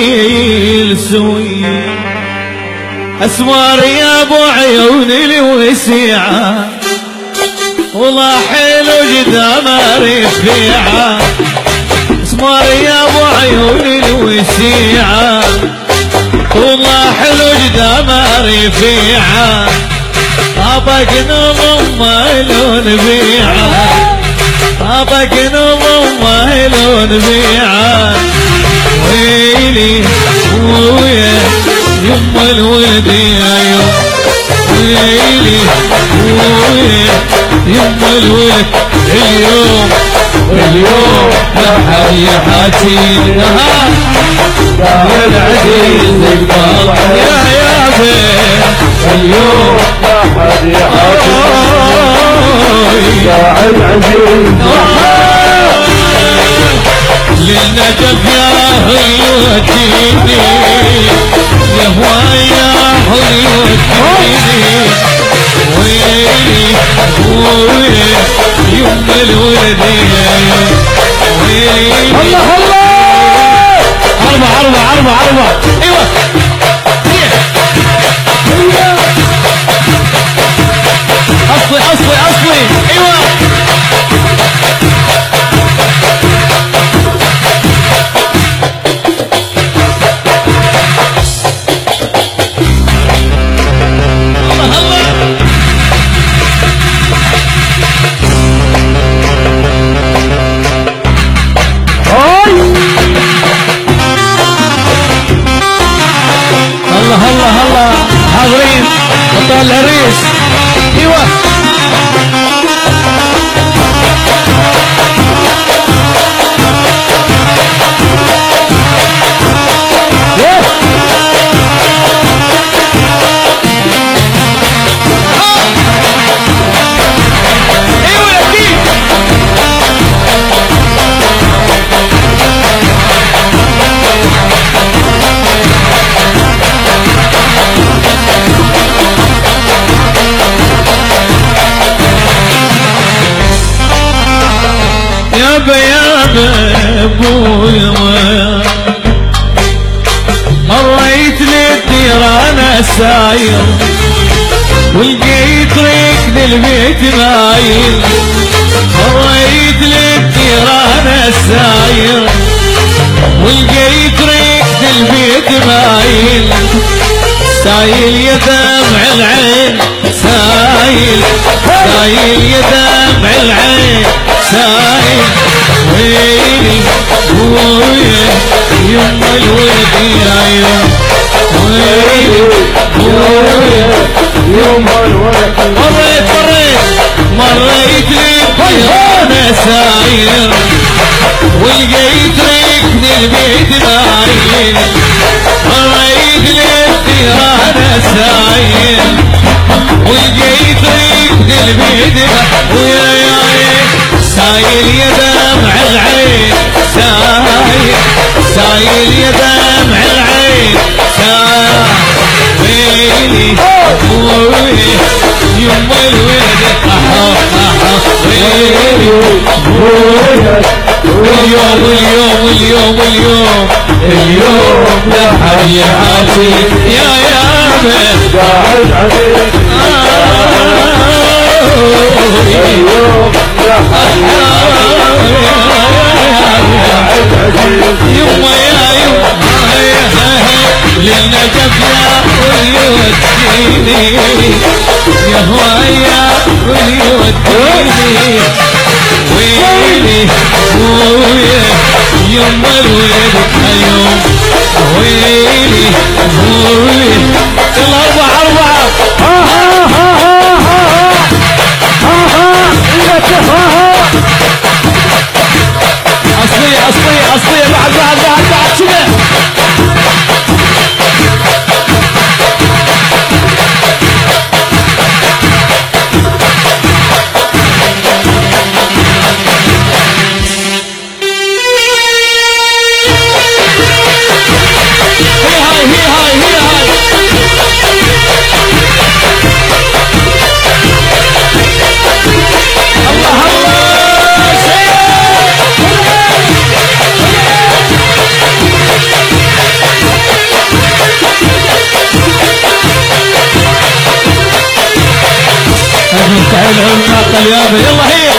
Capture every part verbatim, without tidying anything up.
السوي اسمر يا ابو عيون الوسيعه والله حلو قدام رفيعه اسمر يا ابو عيون الوسيعه والله حلو قدام رفيعه طابق نضم لون بيعه طابق نضم لون بيعه ويلي ويا يم الولد يا يوم ويلي ويا يم الولد اليوم اليوم لا حد يحاكينا يا العزيز الباطل يا يا بيه اليوم لا حد يحاكينا يا العزيز للنجف يا هيوتيني يا هوايا هيوتيني ويلي ويلي يم الولد يا يوم ويلي الله الله أربعة أربعة أربعة أربعة أيوة أصلي أصلي أصلي أيوة العريس ايوه ابويا مريت للدير انا ساير ولقيت ركن البيت مايل مريت للدير انا ساير ولقيت ركن البيت مايل سايل يا دمع العين سايل سايل يا دمع العين سايل ويلي ويا يم الولد يا يوم ويلي ويا يم الولد مريت مريت مريت لي انا ساير ولقيت ركن البيت مايل مريت لي انا ساير ولقيت ركن البيت ويا يا سايل يا دمع العين سايل سايل يا دمع العين سايل ويلي ويلي يم الولد احا احا ويلي واليوم واليوم واليوم واليوم اليوم لا حد يحاسب يا يا بيه قاعد عليك اليوم لا حد يما يا يما للنجف يا وليوديني يا هوايا وليوديني ويلي ويا يما الولد اليوم ويلي ويا الأربعة أربعة ها ها ها ها ها ها أصلية أصلية أصلية بعد بعد بعد بعد كده تعال الناقة اليابا يلا هي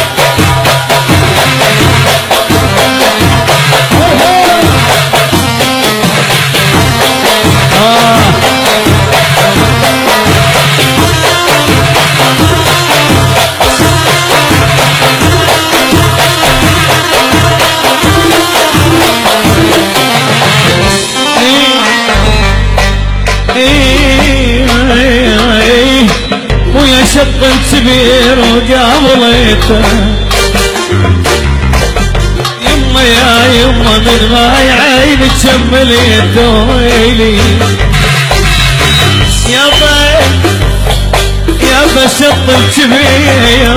ويا شق كبير وقابلته يما يا يما من غاي عيني تشمل يدويلي يابا يابا شق كبير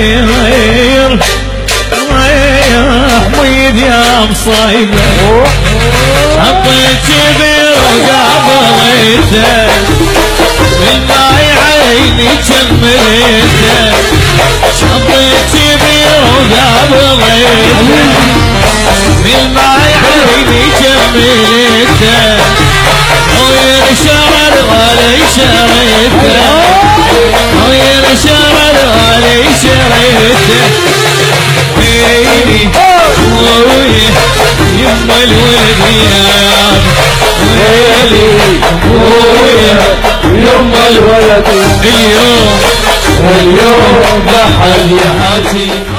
حميد يا مصايبه حطيت كبير وقابلته من غاي عيني تشملته حطيت كبير وقابلته من غاي عيني تشملته غير شعر غالي شريته غير شعر غالي شريته ويلي ويلي يما الولد يا ويلي ويلي يما الولد اليوم اليوم ضحى يا حاتي